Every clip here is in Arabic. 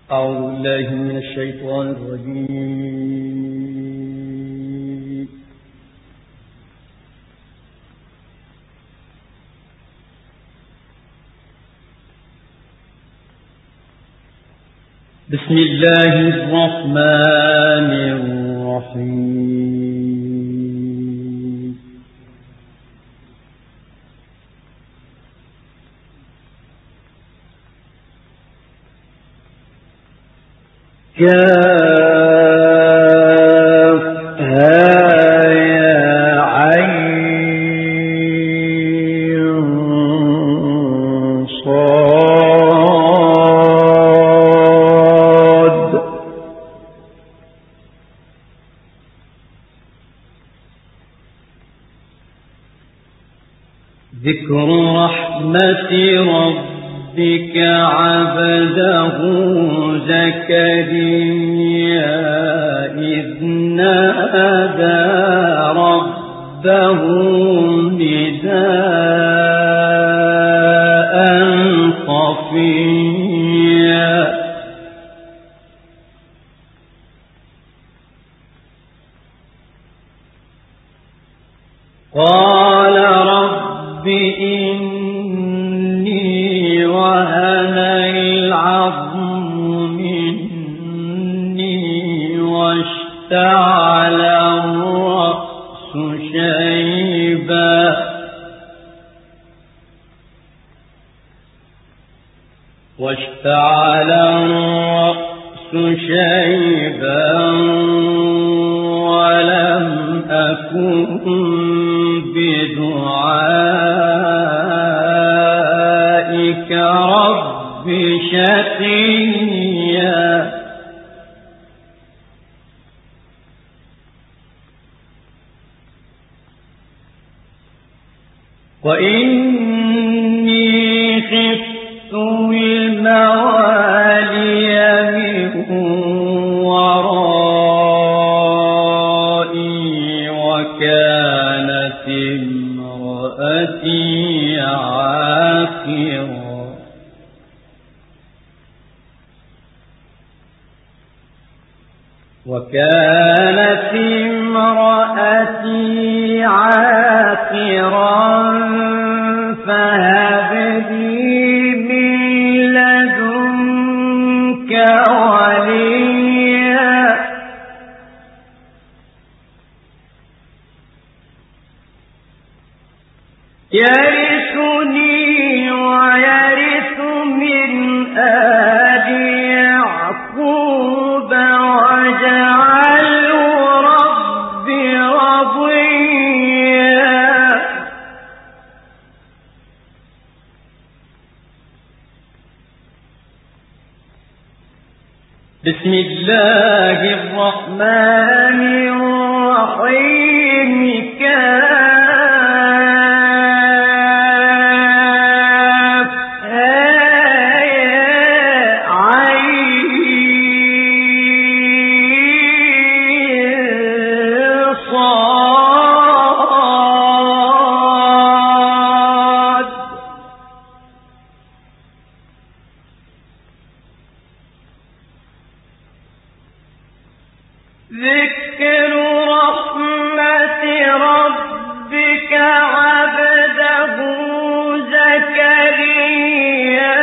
أعوذ بالله من الشيطان الرجيم. بسم الله الرحمن الرحيم. ذكر رحمة ربك عبده زكريا إذ نادى ربه نداء خفيا قال رب إني وهن العظم مني واشتعل الرأس شيبا ولم أكن بدعائك رب شقيا وإني خفت الموالي من ورائي وكانت امرأتي عاقرا فهب لي من لدنك وليا يرثني ويرث من آل يعقوب واجعله رب رضيا بسم الله الرحمن الرحيم ذكر رحمة ربك عبده زكريا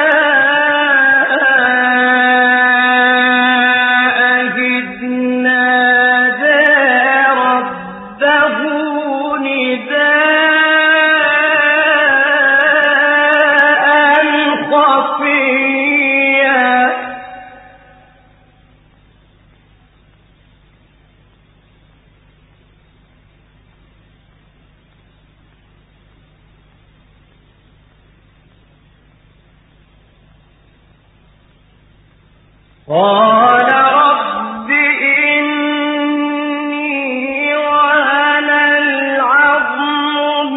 إذ نادى ربه نداء خفيا قال رب إني وهن العظم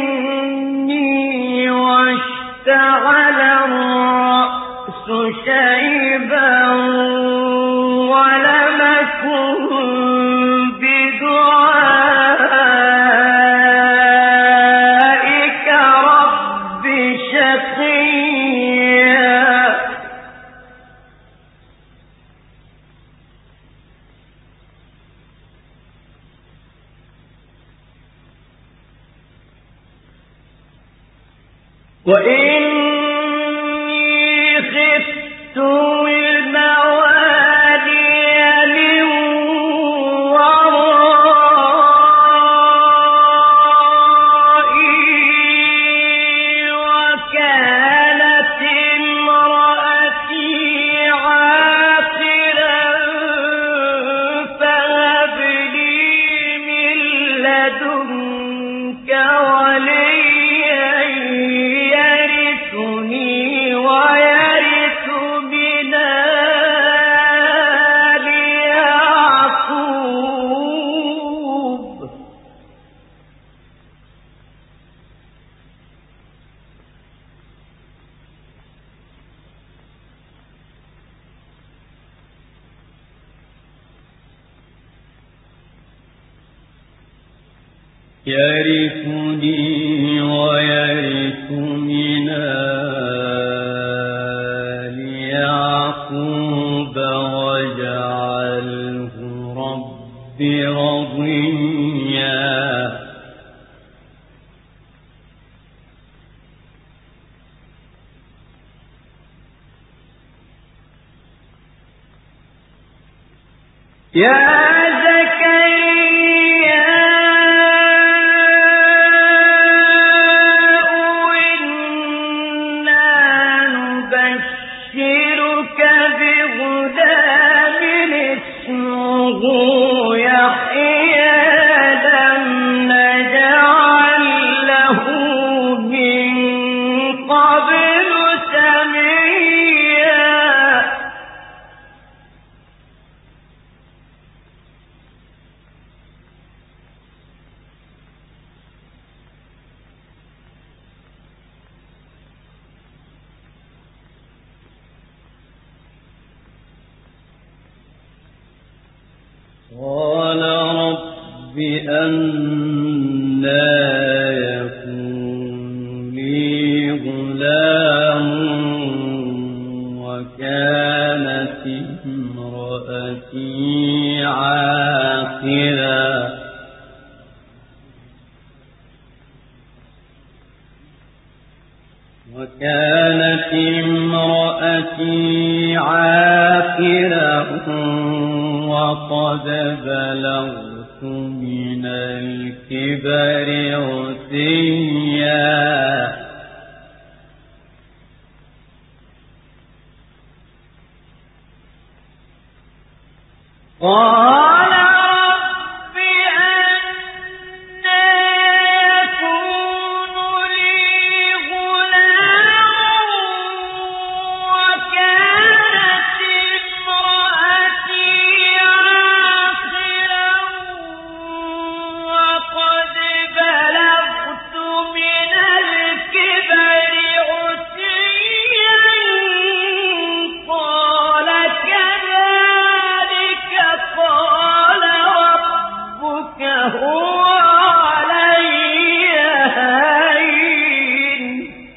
مني واشتعل الرأس شيبا ولم أكن بدعائك رب شقيا وإني خفت الموالي من ورائي وكانت امرأتي عاقرا فهب لي من لدنك وليا يرثني ويرث من آل يعقوب يرثني ويرث من آل يعقوب واجعله رب رضيا يا زكريا إنا نبشرك بغلام اسمه يحيى لم نجعل له من قبل سميا قال رب أنى يكون لي غلام وكانت امرأتي عاقرا وقد بلغت من الكبر عتيا قال رب أنى يكون لي غلام وكانت امرأتي عاقرا وقد بلغت من الكبر عتيا قال كذلك قال ربك هو علي هين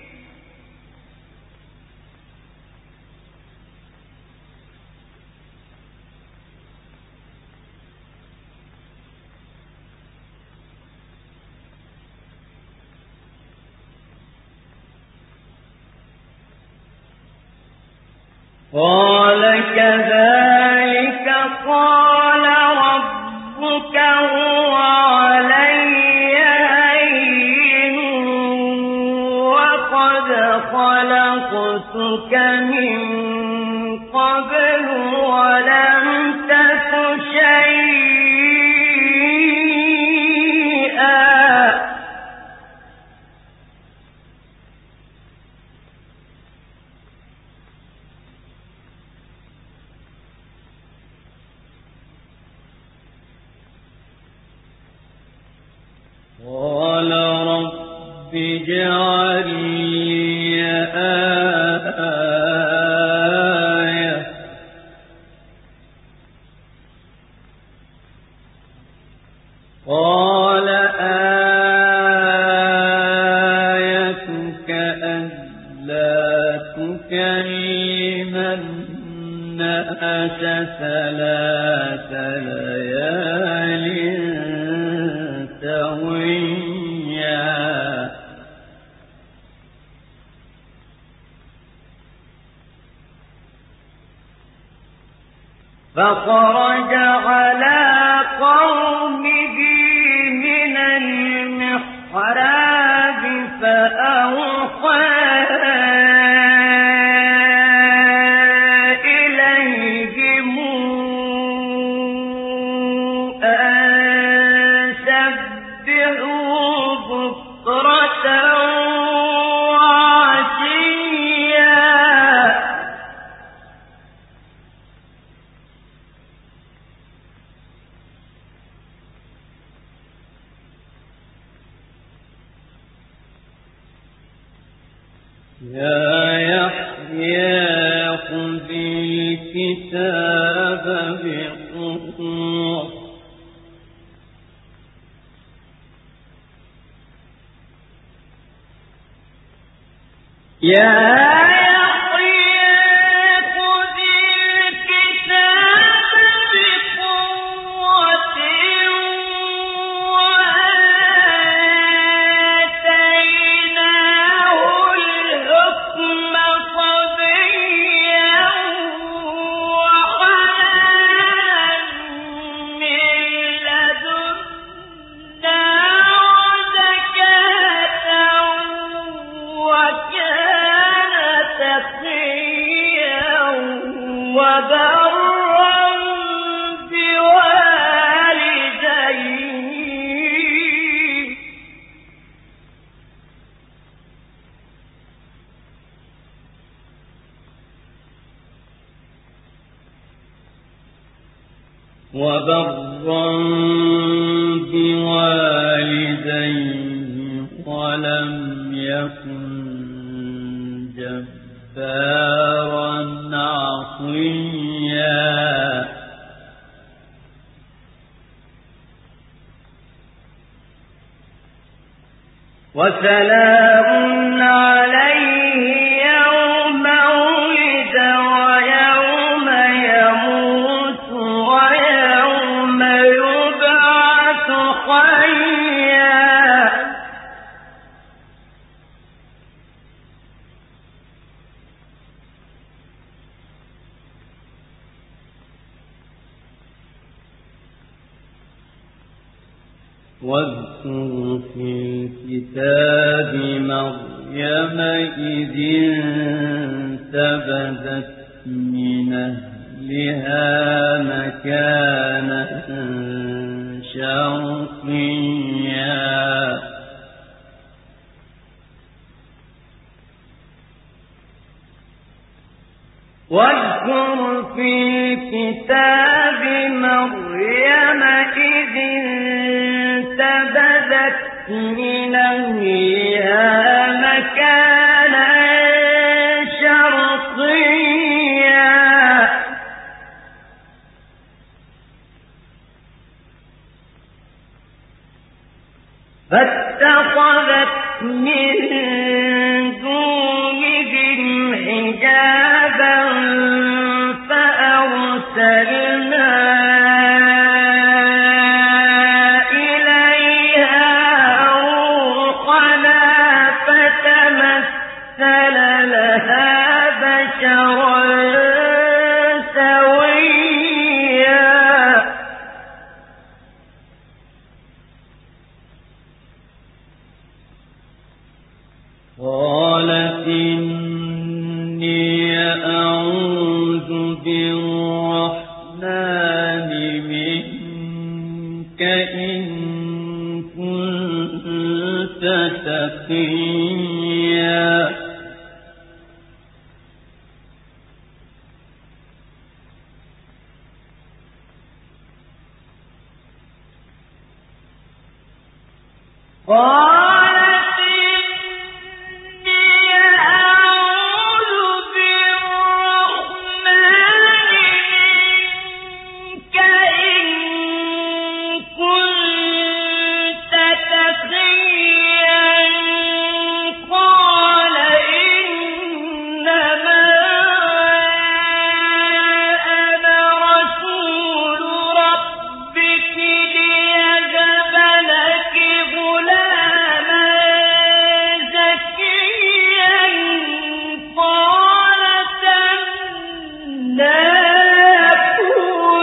قال كذلك قال ربك هو علي هين وقد خلقتك من قبل ولم تك شيئا قال رب اجعل لي آية قال آيتك ألا تكلم الناس 3 ليال سويا فخرج على قومه من المحراب فأوحى إليهم أن سبحوا بكرة يا يحيى خذ الكتاب بقوة وبرا بوالديه ولم يكن جبارا عصيا وسلام عليه يوم ولد ويوم يموت ويوم يبعث حيا واذكر في الكتاب مريم إذ انتبذت من أهلها مكانا شرقيا واذكر في الكتاب مريم إذ انتبذت من أهلها مكانا شرقيا فاتخذت من دونهم حجابا فأرسلنا إليها روحنا فتمثل لها بشرا سويا قالت إني أعوذ بالرحمن منك إن كنت تقيا لا يكون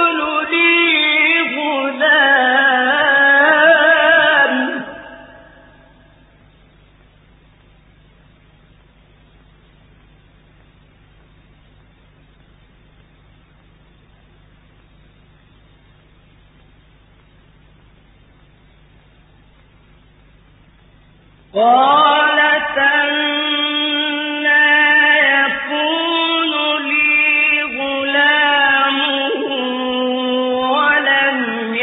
قالت أنى يكون لي غلام ولم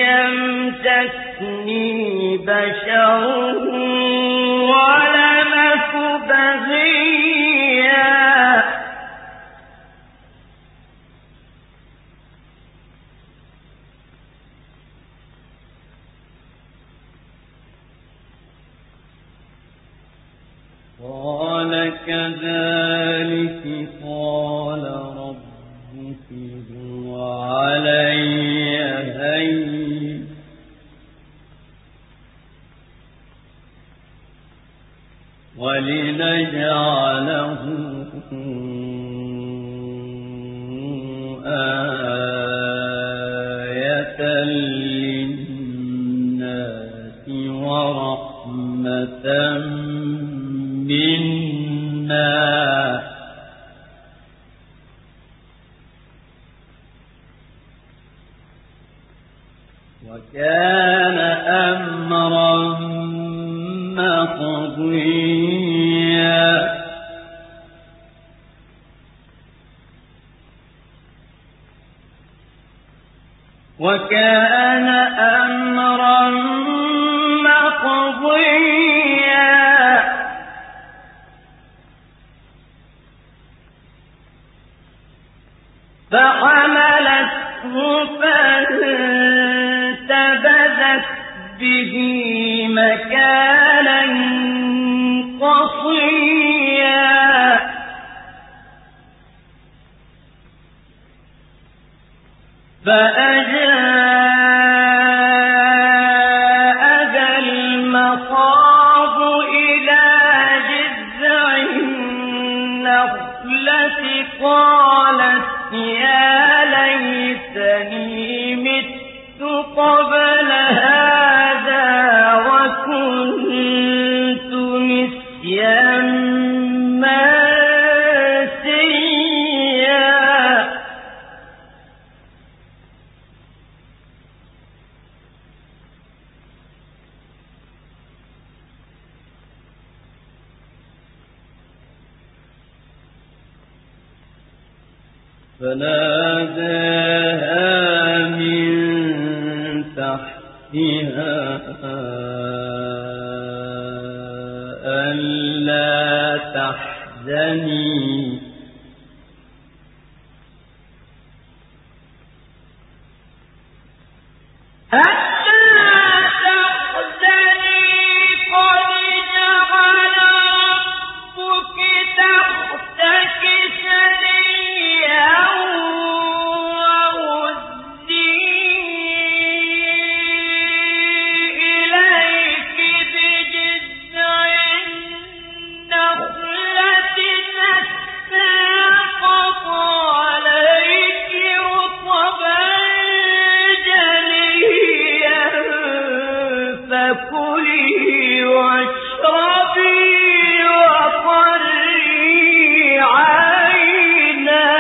يمسسني بشر ولم أك بغيا قال كذلك قال ربك هو علي هين ولنجعله آية للناس ورحمة منا وكان أمرا مقضيا وكان أمرا مقضيا فحملته فانتبذت به مكانا قصيا فأجاءها المخاض إلى جذع النخلة قالت يا ليتني مت قبل هذا وكنت نسيا منسيا فناداها من تحتها ألا تحزني فكلي واشربي وقري عينا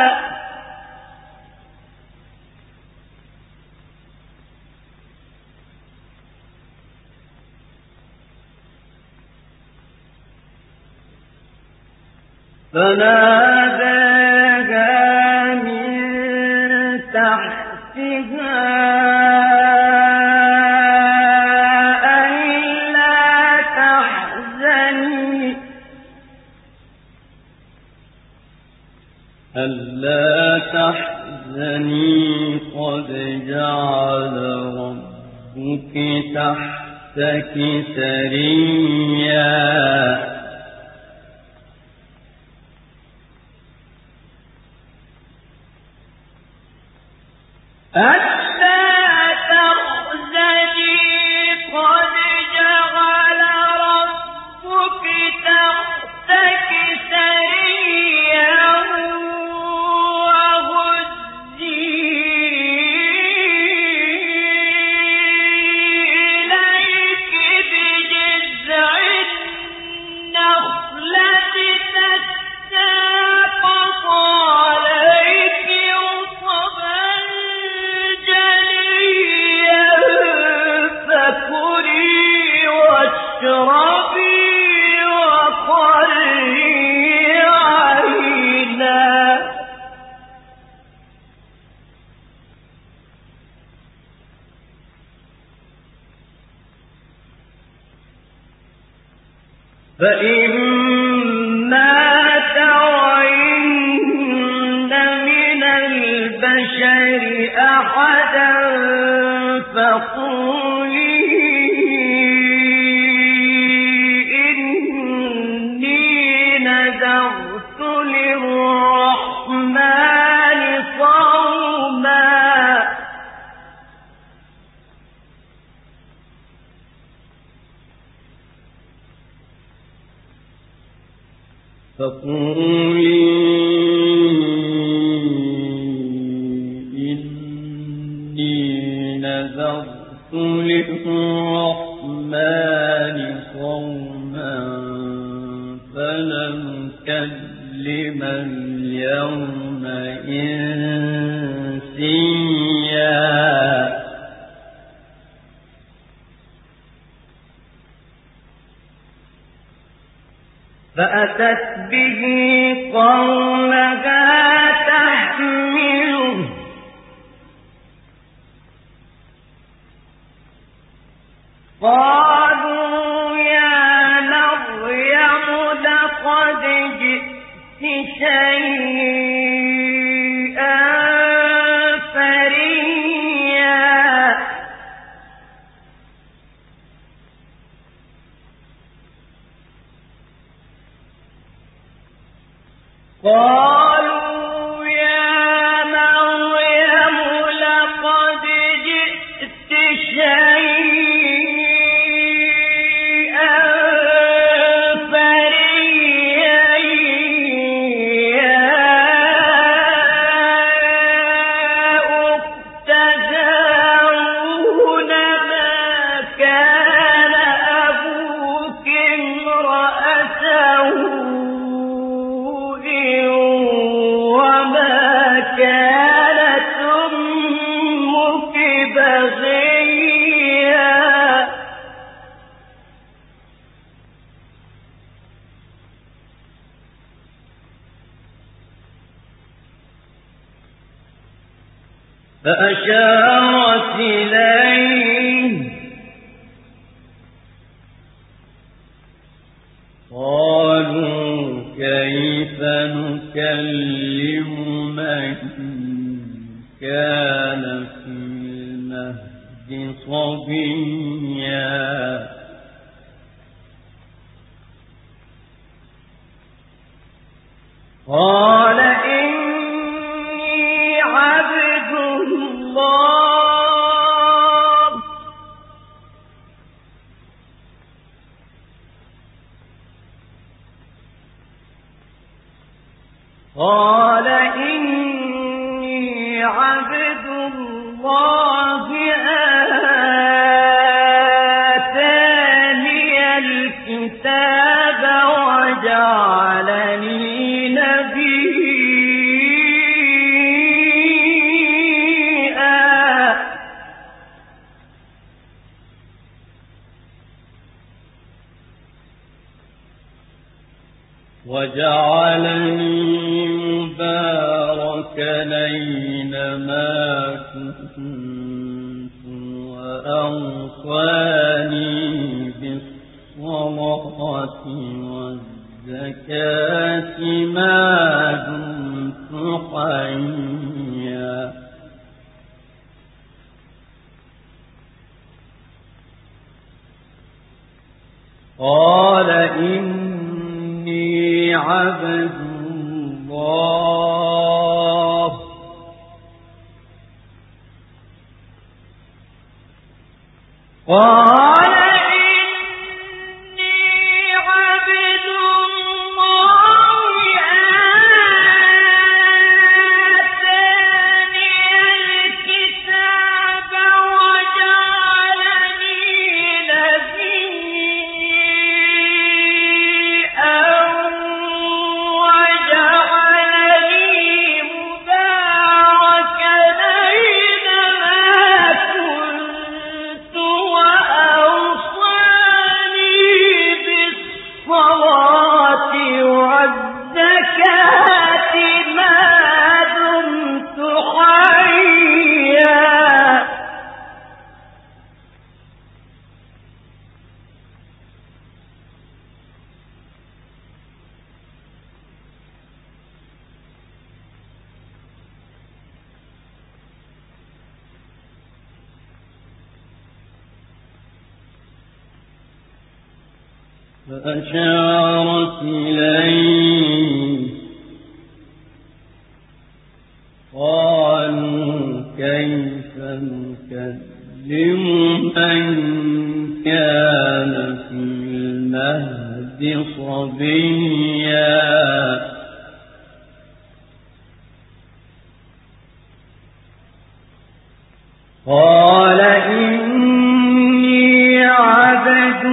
فناداها من تحتها ألا تحزني قد جعل ربك تحتك سريا فإما ترين من البشر أحدا فقولي إني نذرت للرحمن صوما فقولي إني نذرت للرحمن صوما فلن أكلم اليوم إنسيا فأتت به قومها تحمله قالوا يا مريم لقد جئت شيئا فريا قالوا يا مريم لقد جئت شيئا فريا يا أخت هارون ما كان أبوك امرأ سوء كانت أمك بغيا فأشارت إليه قالوا كيف نكلم من كان في المهد صبيا قال إني عبد الله قال إني عبد الله آتاني الكتاب وجعلني نبيا وجعلني مباركا أينما كنت وأوصاني بالصلاة والزكاة ما دمت حيا قال إني عبد الله قال إني عبد الله آتاني الكتاب وجعلني نبيا وجعلني مباركا أينما كنت وأوصاني فأشارت إليه قالوا كيف نكلم من كان في المهد صبيا قال إني عبد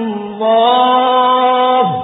الله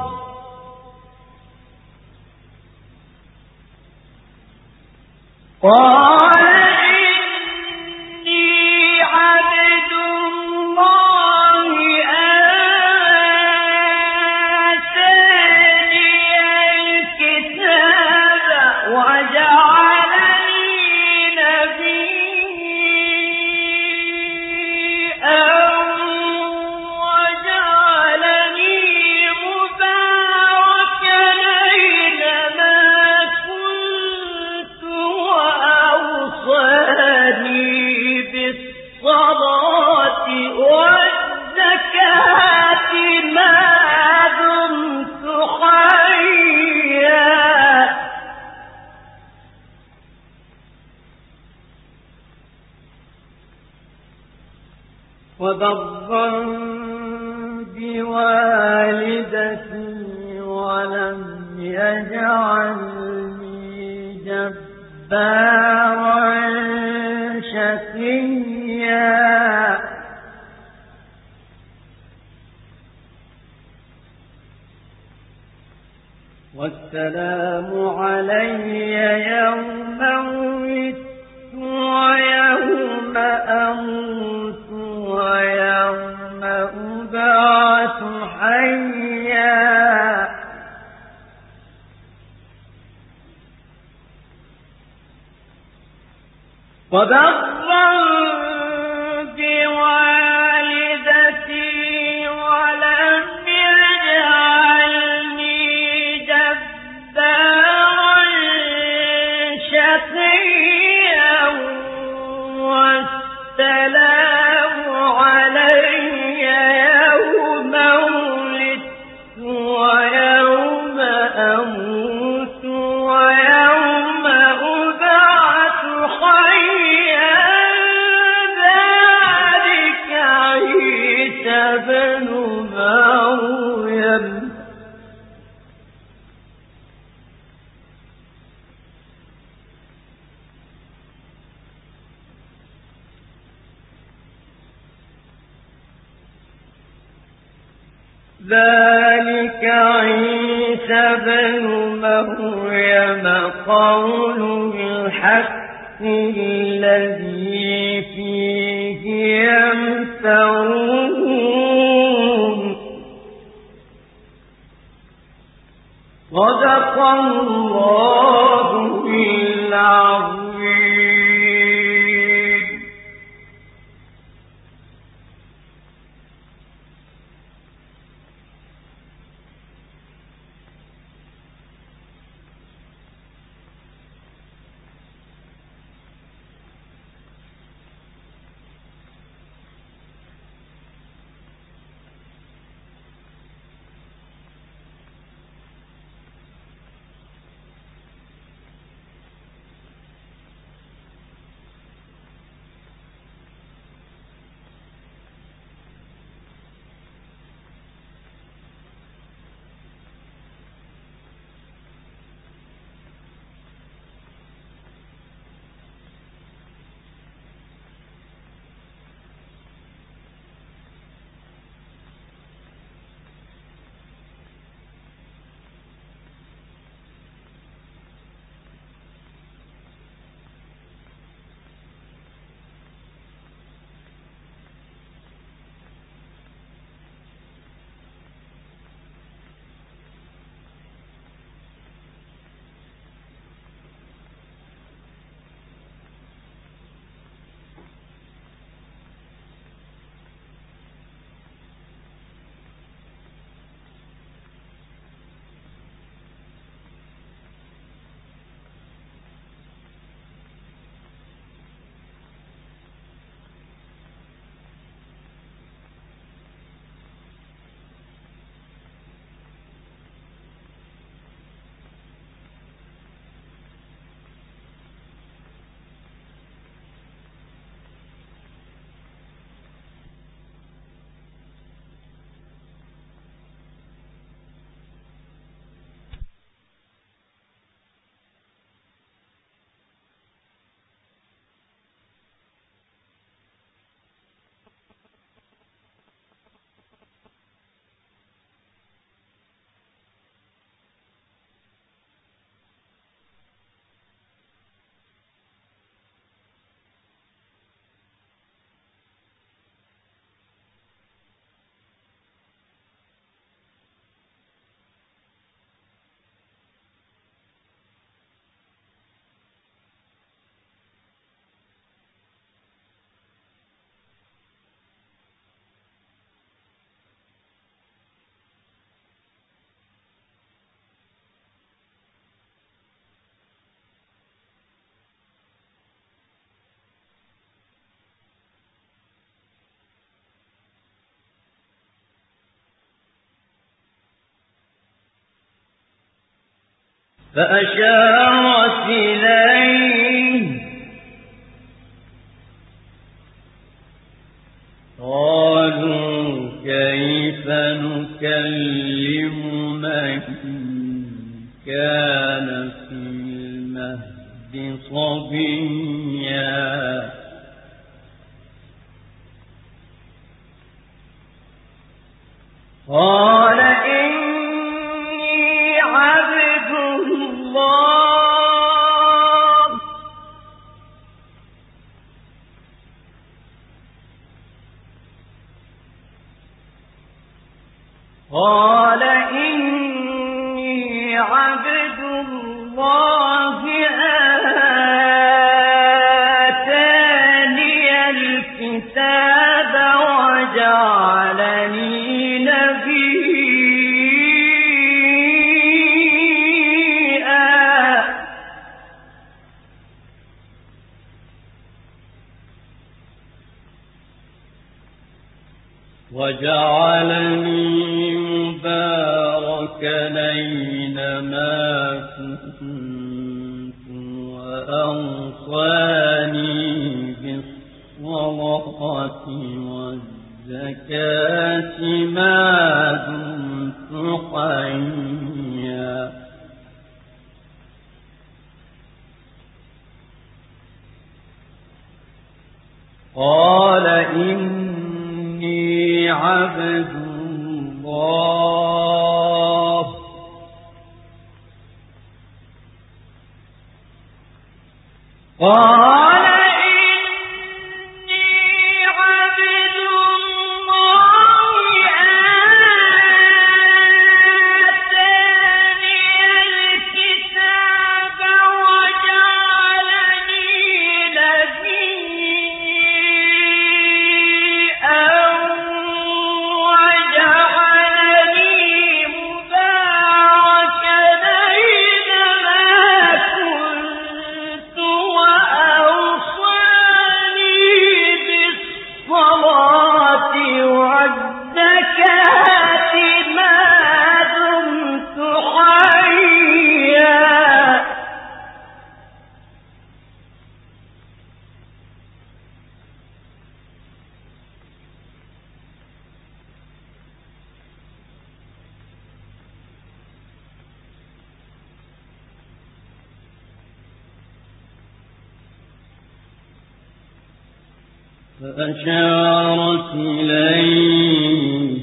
وبرا بوالدتي ولم يجعلني جبارا شقيا والسلام علي يوم ولدت ويوم أموت ويوم أبعث حيا وبرا بوالدتي ولم يجعلني جبارا شقيا والسلام علي يوم ولدت ويوم أموت ويوم أبعث حيا ذلك عيسى بن مريم ذلك عيسى بن مريم قول الحق الذي فيه يمترون صدق الله العظيم. فأشارت إليه قالوا كيف نكلم من كان في المهد صبيا قال إني عبد الله قال إني عبد الله آتاني الكتاب وجعلني وجعلني مباركا أينما كنت وأوصاني بالصلاة والزكاة ما دمت حيا قال إني عبد الله قال إني عبد الله آتاني الكتاب وجعلني نبيا فأشارت إليه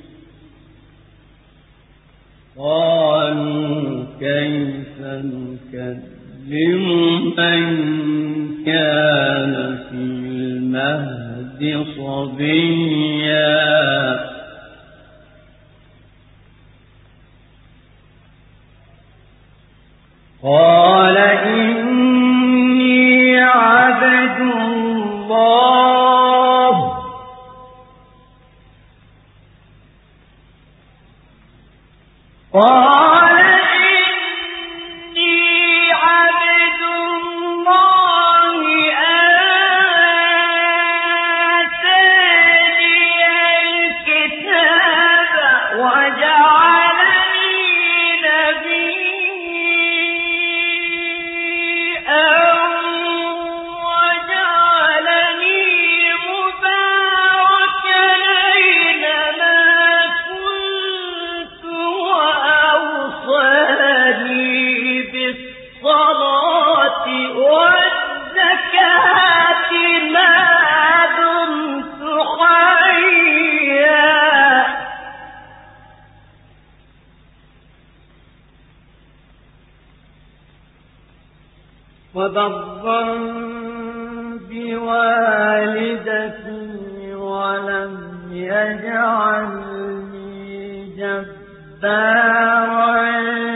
قالوا كيف نكلم من كان في المهد صبيا قال إني عبد الله قال إني عبد الله آتاني الكتاب وجعلني نبيا وجعلني مباركا أينما كنت وأوصاني بالصلاة والزكاة ما دمت حيا وبرا بوالدتي ولم يجعلني جبارا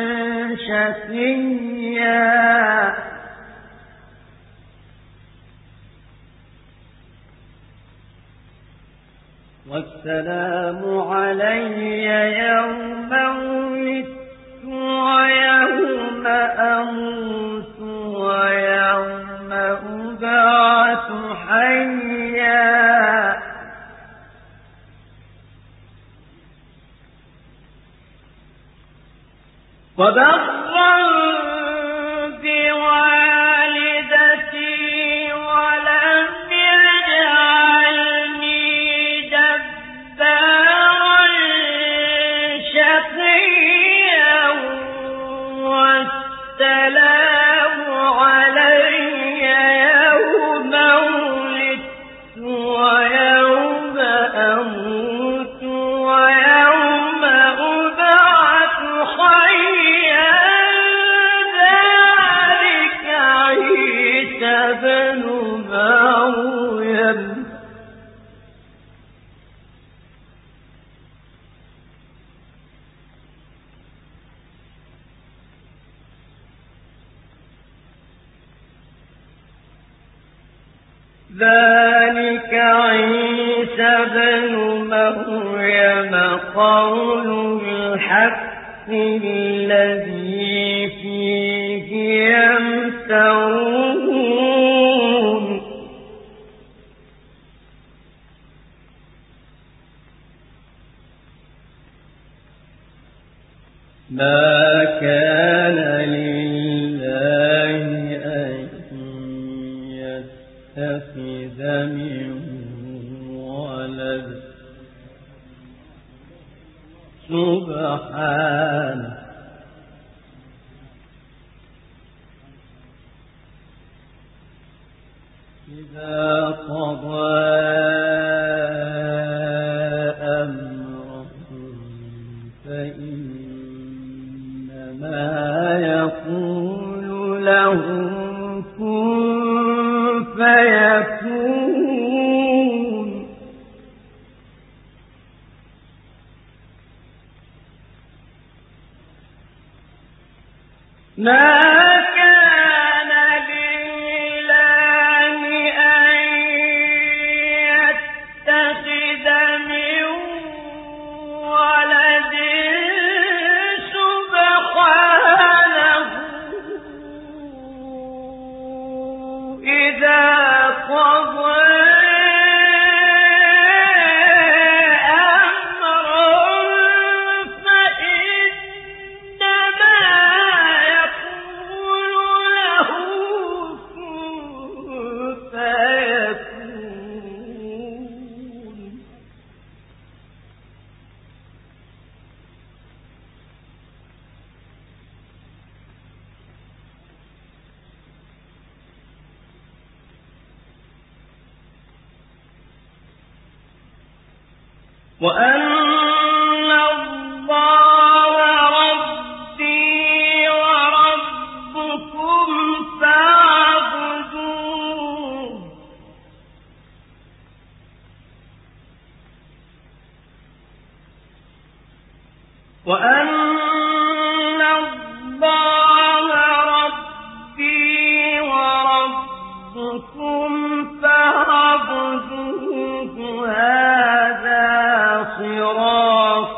شقيا والسلام علي يوم ولدت ويوم أموت ويوم أبعث حيا وبرا ذلك عيسى بن مريم قول الحق الذي فيه يمترون ما كان لله أن يتخذ من ولد سبحانه إذا قضى أمرا فإنما يقول له كن فيكون ما كان لله أن يتخذ من ولد سبحانه إذا قضى وأن الله ربي وربكم فاعبدوه وأن الله ربي وربكم فاعبدوه هذا صراط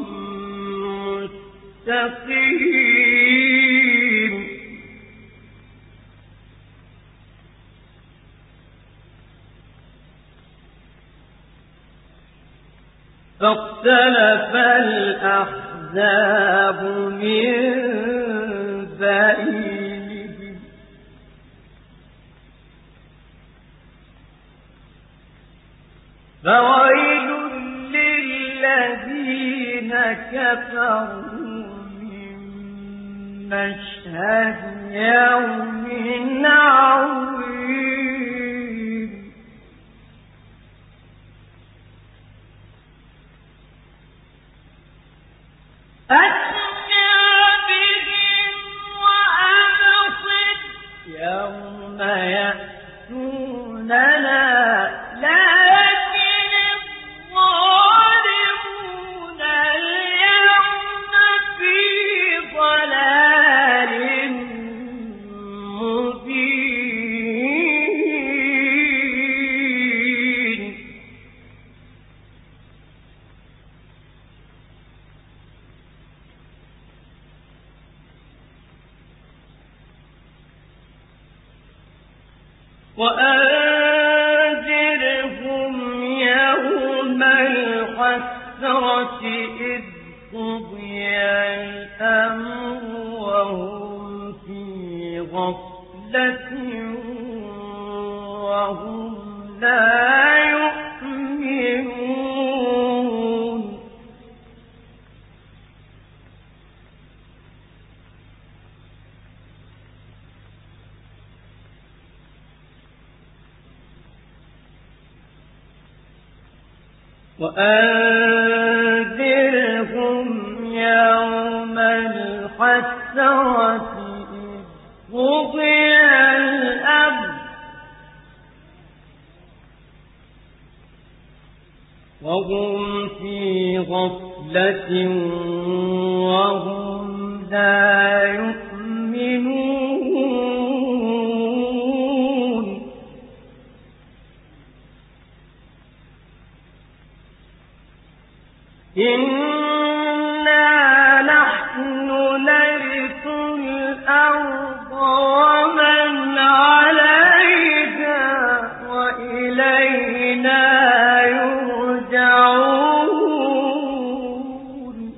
مستقيم فاختلف الأحزاب من بينهم فويل للذين كفروا من مشهد يوم عظيم أسمع بهم وأبصر يوم يأتوننا لكن الظالمون اليوم في ضلال مبين وأنذرهم يوم الحسرة إذ قضي الأمر وهم في غفلة وهم لا يؤمنون وأنذرهم يوم الحسرة إذ قضي الأمر وهم في غفلة وهم لا يؤمنون إنا نحن نرث الأرض ومن عليها وإلينا يرجعون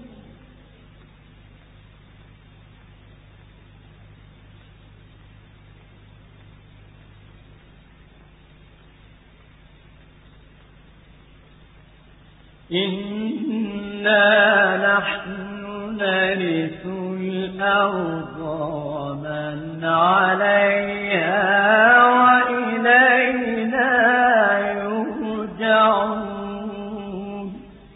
إنا نحن نرث الأرض ومن عليها وإلينا يرجعون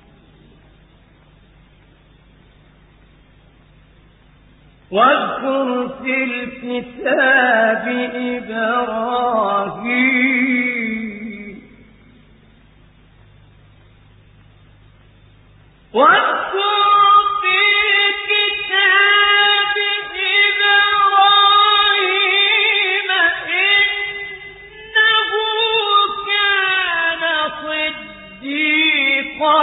واذكر في الكتاب إبراهيم إنه كان صديقا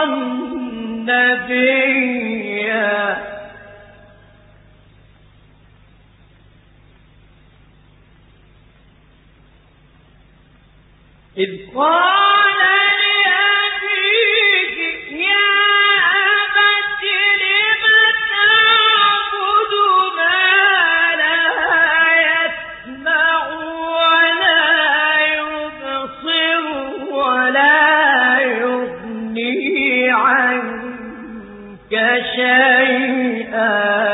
نبيا إذ قال لأبيه يا أبت لم تعبد ما لا يسمع ولا يبصر ولا يغني عنك شيئا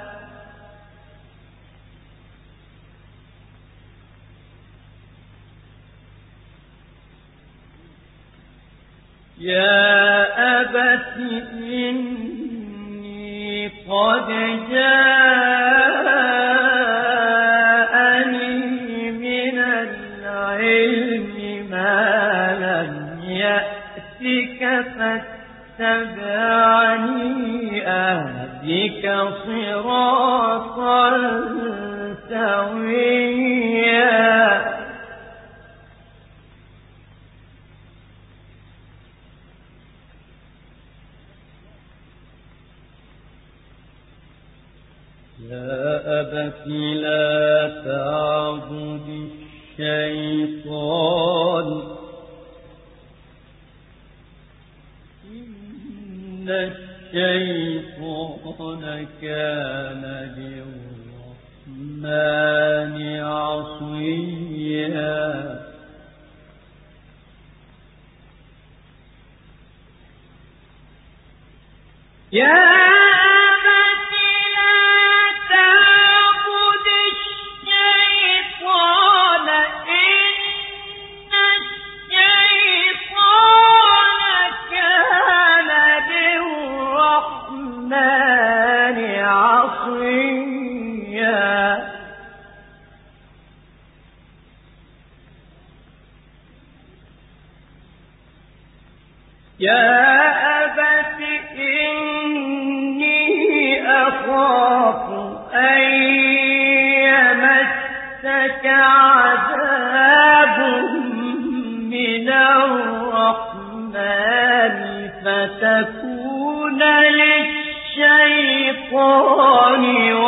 يا أبت إني قد جاءني من العلم ما لم يأتك فاتبعني أهدك صراطا سويا يا أبت لا تعبد الشيطان إن الشيطان كان للرحمن عصيا يا يا أبت إني أخاف أن يمسك عذاب من الرحمن فتكون للشيطان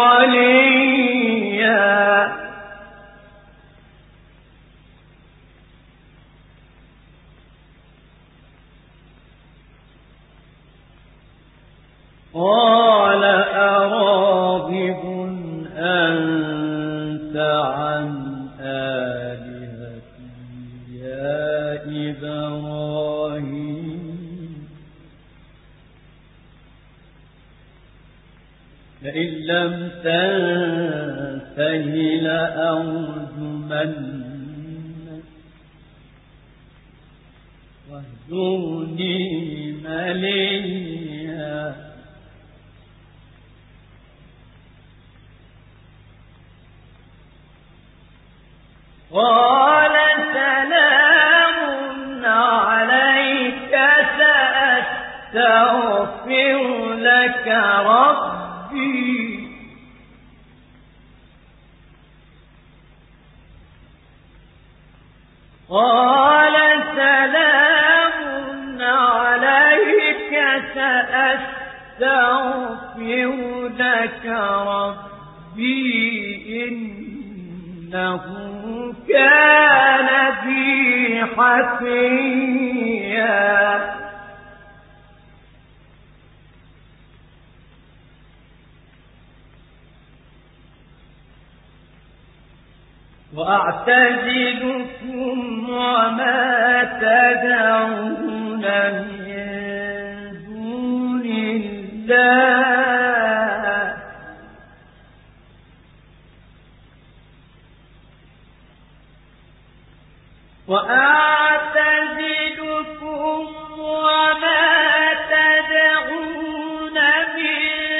وليا قال أراغب أنت عن آلهتي يا إبراهيم لئن لم تنته لأرجمنك واهجرني مليا قال سلام عليك سأستغفر لك ربي قال سلام عليك سأستغفر يستغفر لك ربي إنه كان بي حفيا وأعتزلكم وما تدعون من دون الله وأعتزلكم وما تدعون من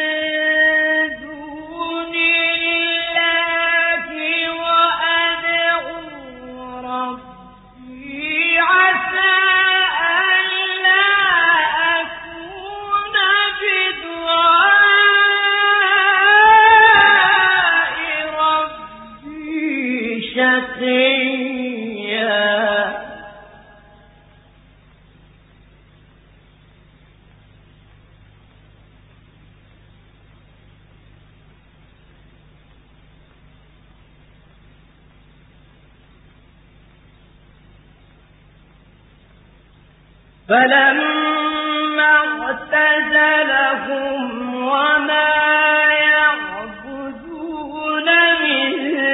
دون الله وأدعو ربي عسى ألا أكون بدعاء ربي شقيا فلما اعتزلهم وما يعبدون من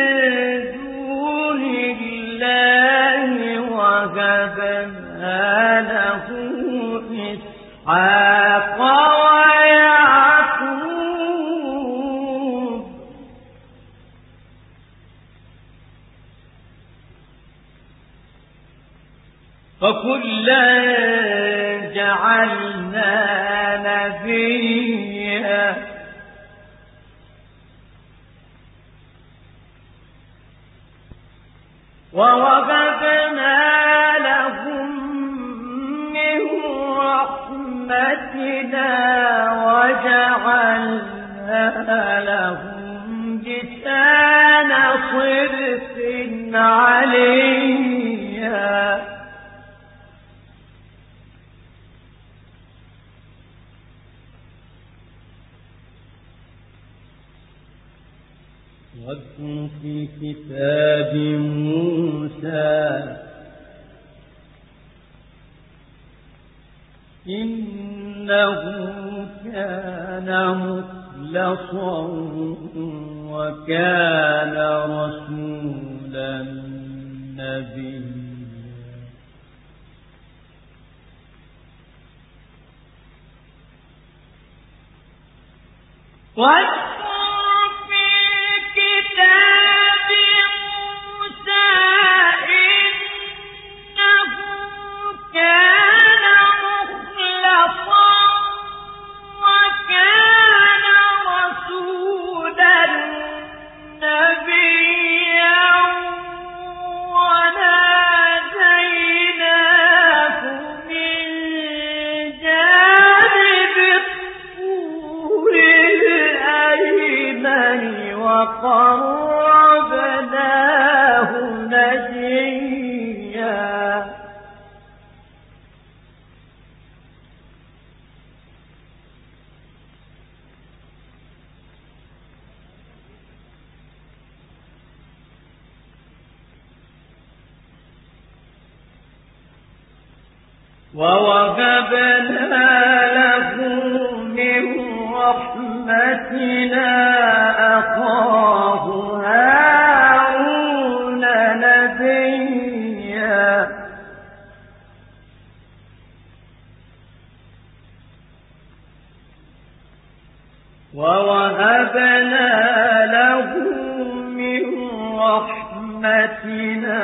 دون الله وهبنا له إسحاق ويعقوب وكلا جعلنا نبيا ووهبنا لهم من رحمتنا وجعلنا لهم لسان صدق عليا واذكر في كتاب موسى إنه كان مخلصا وكان رسولا نبيا وقربناه نجيا ووهبنا له من رحمتنا أخاه هارون نبيا ووهبنا له من رحمتنا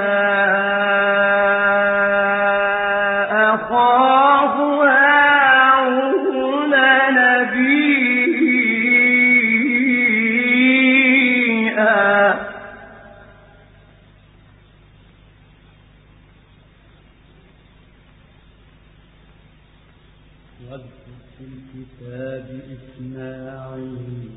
أخاه هارون نبيا واذكر في الكتاب إسماعيل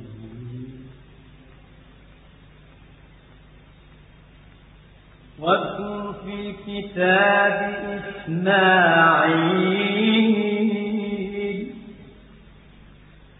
واذكر في الكتاب إسماعيل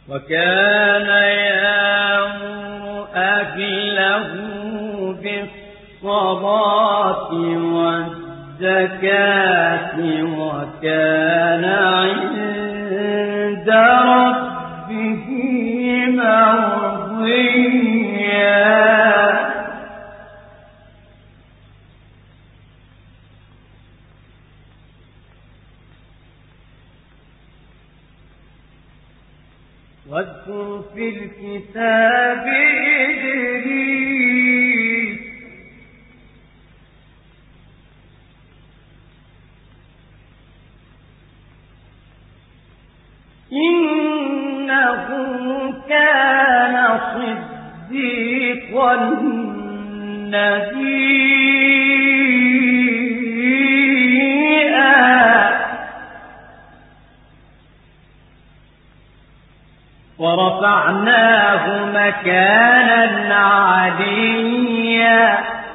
وكان يأمر أهله بالصلاة والزكاة وكان عند ربه مرضيا. واذكر في الكتاب إدريس إنه كان صديقا نبيا ورفعناه مكانا عليا.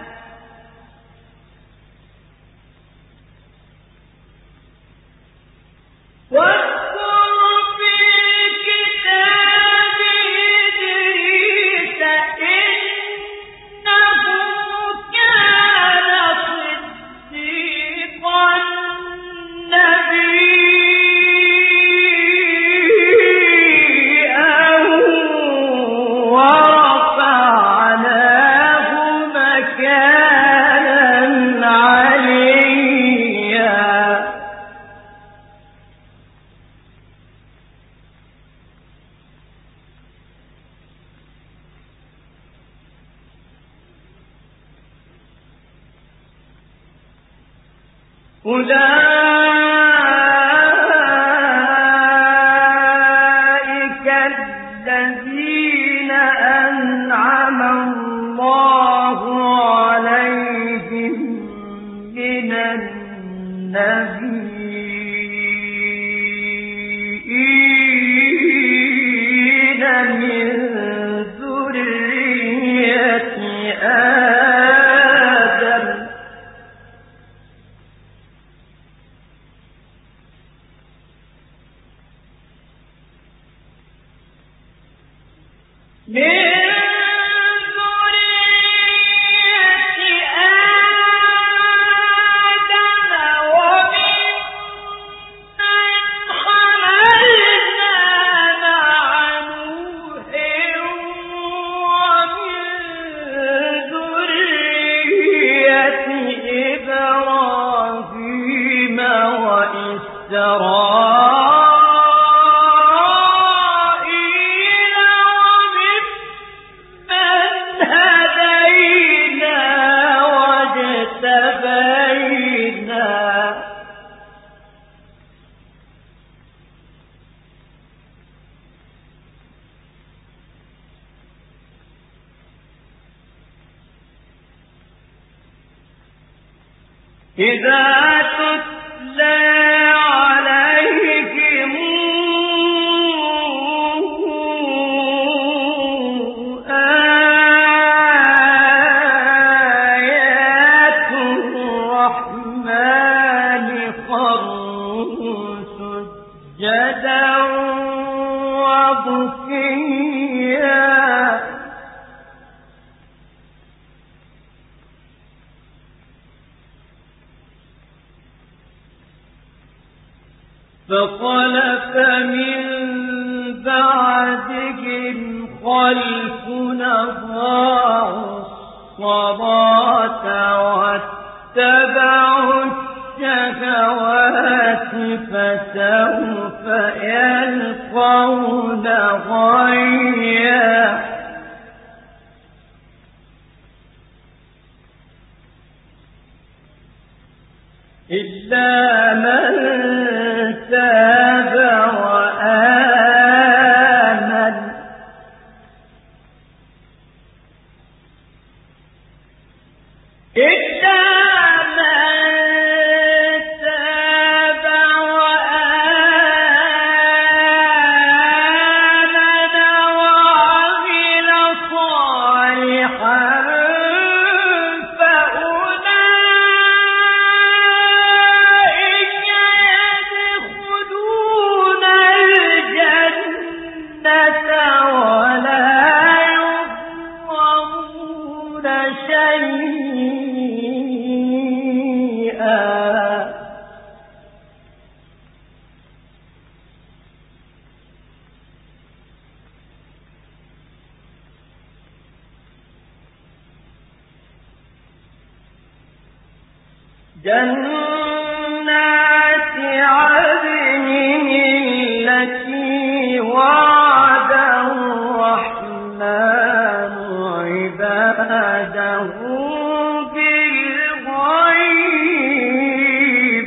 أولئك الذين أنعم الله عليهم من النبيين من ذرية آدم إبراهيم وإسرائيل وممن هدينا واجتبينا إذا تتلى عليهم آيات الرحمن خروا سجدا وبكيا فخلف من بعدهم خلف أضاعوا الصلاة واتبعوا الشهوات فسوف يلقون غيا. إلا من تاب وآمن إلا من تاب وآمن وعمل صالحا فأولئك يدخلون جنات عدن التي وعد الرحمن عباده بالغيب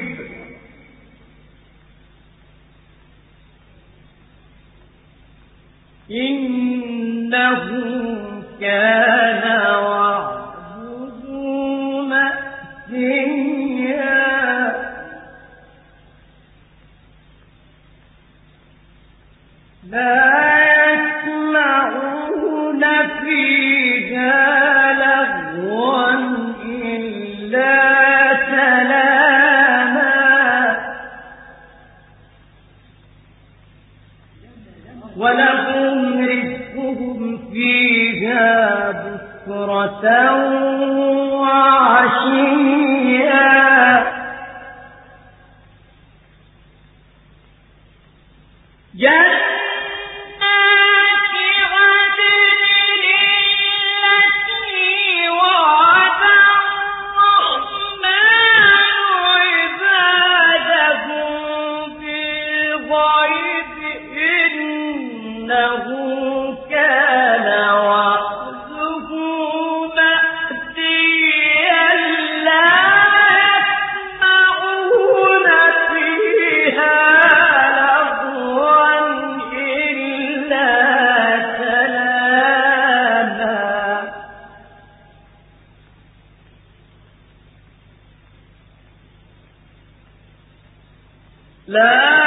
إنه كان وعده مأتيا لا يسمعون فيها لغوا إلا سلاما ولهم رزقهم فيها بكرة وعشيا لا